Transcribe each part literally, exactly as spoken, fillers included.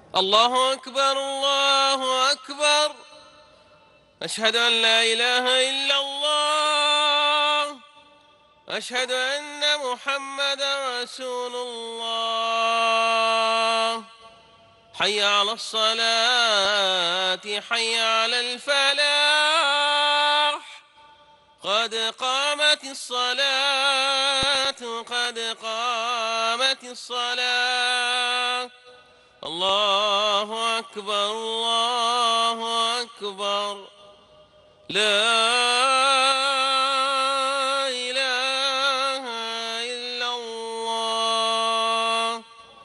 الله أكبر الله أكبر. أشهد أن لا إله إلا الله. أشهد أن محمدا رسول الله. حي على الصلاة حي على الفلاح. قد قامت الصلاة قد قامت الصلاة. الله أكبر الله أكبر. لا إله إلا الله.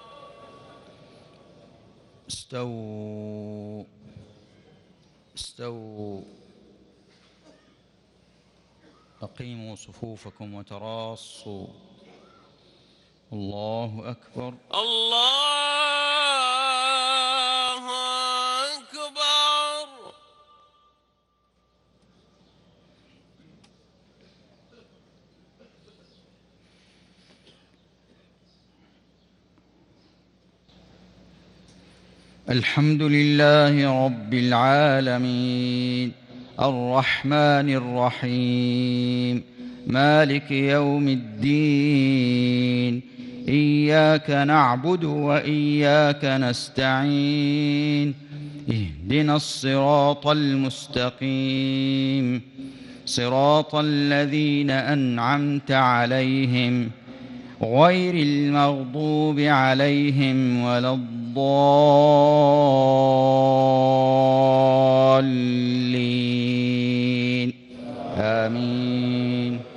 استووا استووا أقيموا صفوفكم وتراصوا. الله أكبر الله أكبر. الحمد لله رب العالمين الرحمن الرحيم مالك يوم الدين. إياك نعبد وإياك نستعين. اهدنا الصراط المستقيم صراط الذين أنعمت عليهم غير المغضوب عليهم ولا الضالين. آمين.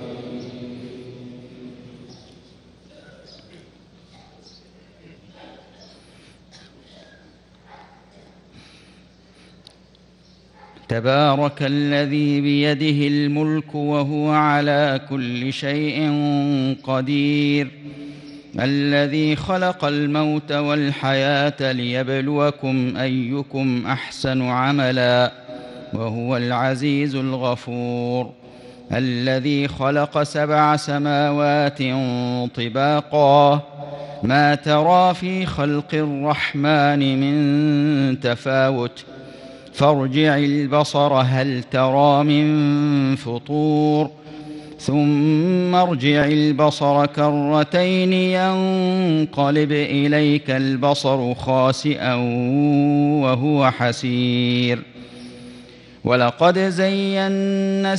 تبارك الذي بيده الملك وهو على كل شيء قدير. الذي خلق الموت والحياة ليبلوكم أيكم أحسن عملا وهو العزيز الغفور. الذي خلق سبع سماوات طباقا ما ترى في خلق الرحمن من تفاوت فارجع البصر هل ترى من فطور ثم ارجع البصر كرتين ينقلب إليك البصر خاسئا وهو حسير. ولقد زينا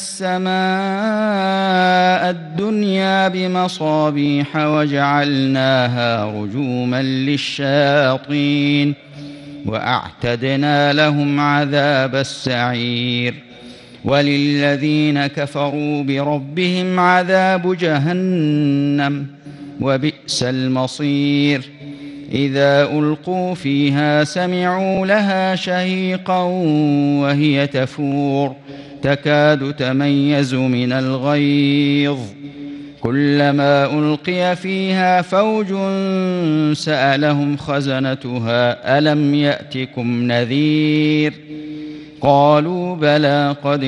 السماء الدنيا بمصابيح وجعلناها رجوما للشياطين وأعتدنا لهم عذاب السعير. وللذين كفروا بربهم عذاب جهنم وبئس المصير. إذا ألقوا فيها سمعوا لها شهيقا وهي تفور تكاد تميز من الغيظ. كلما ألقي فيها فوج سألهم خزنتها ألم يأتكم نذير قالوا بلى قد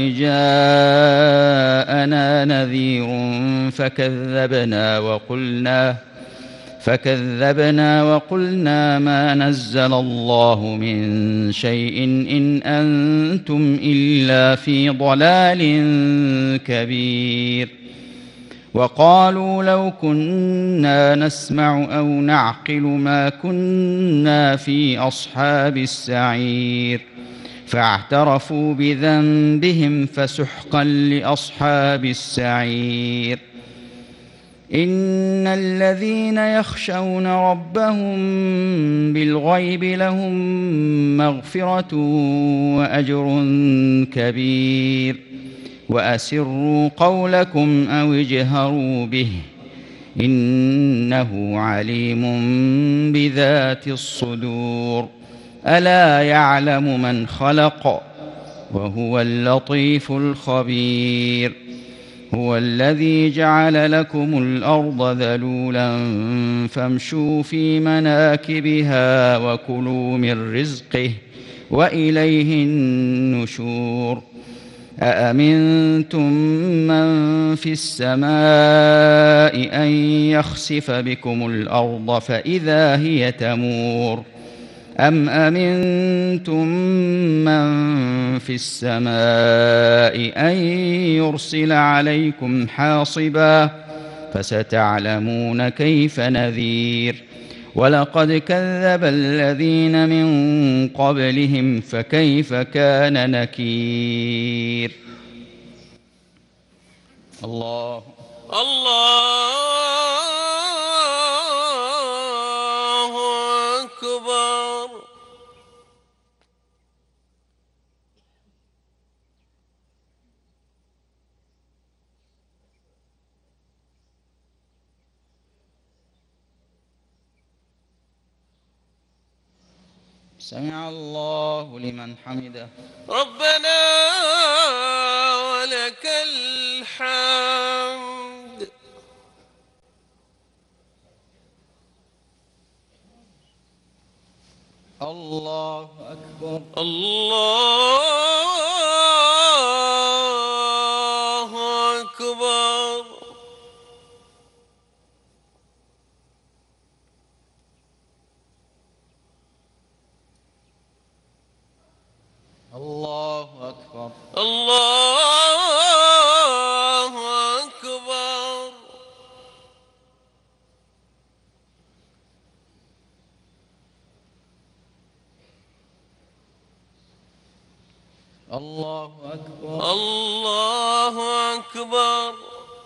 جاءنا نذير فكذبنا وقلنا فكذبنا وقلنا ما نزل الله من شيء إن أنتم إلا في ضلال كبير. وقالوا لو كنا نسمع أو نعقل ما كنا في أصحاب السعير فاعترفوا بذنبهم فسحقا لأصحاب السعير. إن الذين يخشون ربهم بالغيب لهم مغفرة وأجر كبير. وأسروا قولكم أو اجهروا به إنه عليم بذات الصدور. ألا يعلم من خلق وهو اللطيف الخبير. هو الذي جعل لكم الأرض ذلولا فامشوا في مناكبها وكلوا من رزقه وإليه النشور. أأمنتم من في السماء أن يخسف بكم الأرض فإذا هي تمور أم أمنتم من في السماء أن يرسل عليكم حاصبا فستعلمون كيف نذير ولقد كذب الذين من قبلهم فكيف كان نكير. الله الله أكبر. سمع الله لمن حمده. ربنا ولك الحمد. الله أكبر. الله أكبر. الله أكبر. الله أكبر. الله أكبر. الله أكبر.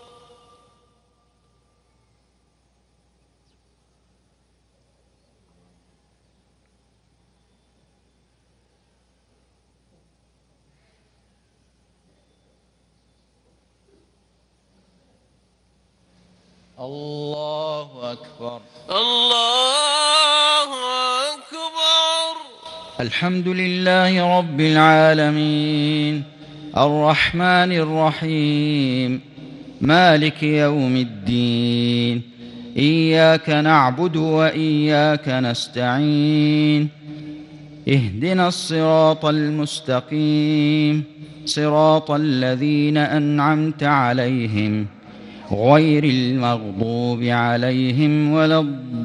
الله أكبر. الله أكبر. الحمد لله رب العالمين الرحمن الرحيم مالك يوم الدين إياك نعبد وإياك نستعين اهدنا الصراط المستقيم صراط الذين أنعمت عليهم غير المغضوب عليهم ولا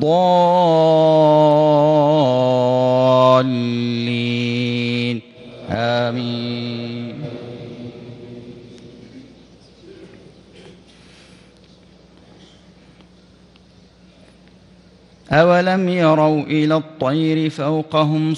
الضالين آمين. أولم يروا إلى الطير فوقهم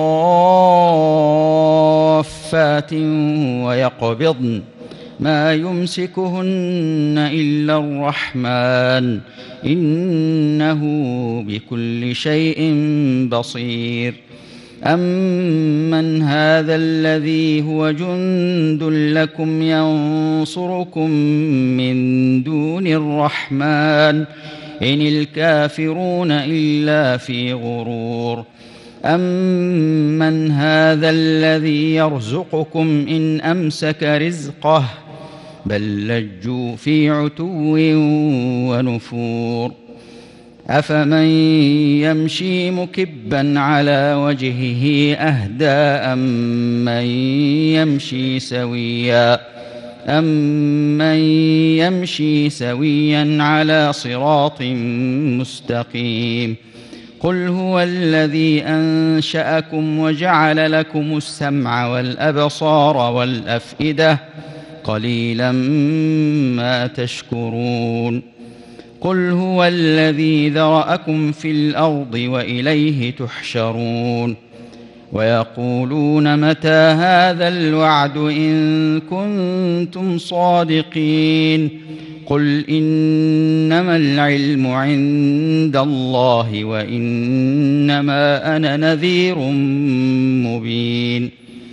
صافات ويقبضن ما يمسكهن إلا الرحمن إنه بكل شيء بصير. أمن هذا الذي هو جند لكم ينصركم من دون الرحمن إن الكافرون إلا في غرور. أمن هذا الذي يرزقكم إن أمسك رزقه بل لجوا في عتو ونفور. أفمن يمشي مكبا على وجهه أهدى أمن يمشي سويا أمن يمشي سويا على صراط مستقيم. قل هو الذي أنشأكم وجعل لكم السمع والأبصار والأفئدة قليلا ما تشكرون. قل هو الذي ذرأكم في الأرض وإليه تحشرون. ويقولون متى هذا الوعد إن كنتم صادقين قل إنما العلم عند الله وإنما أنا نذير مبين.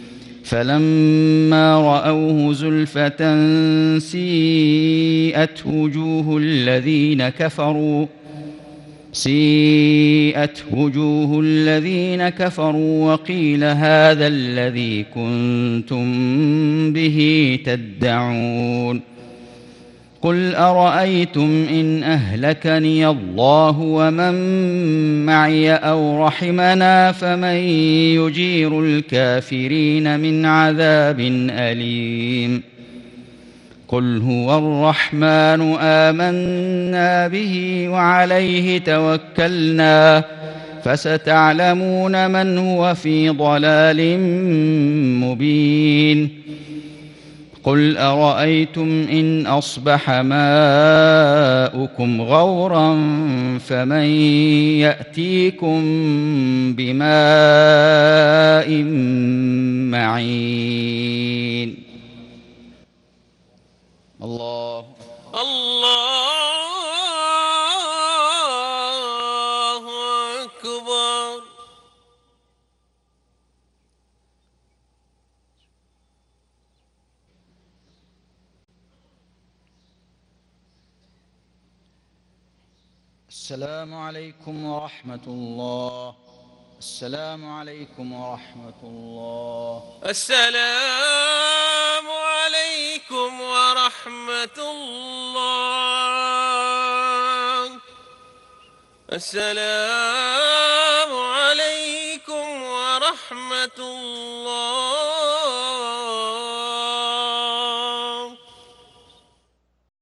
فلما رأوه زلفة سيئت وجوه الذين كفروا سيئت وجوه الذين كفروا وقيل هذا الذي كنتم به تدعون. قل أرأيتم إن أهلكني الله ومن معي أو رحمنا فمن يجير الكافرين من عذاب أليم. قل هو الرحمن آمنا به وعليه توكلنا فستعلمون من هو في ضلال مبين قل أرأيتم إن أصبح ماؤكم غورا فمن يأتيكم بماء معين الله الله أكبر. السلام عليكم ورحمة الله. السلام عليكم ورحمة الله. السلام عليكم ورحمة الله. السلام عليكم ورحمة الله.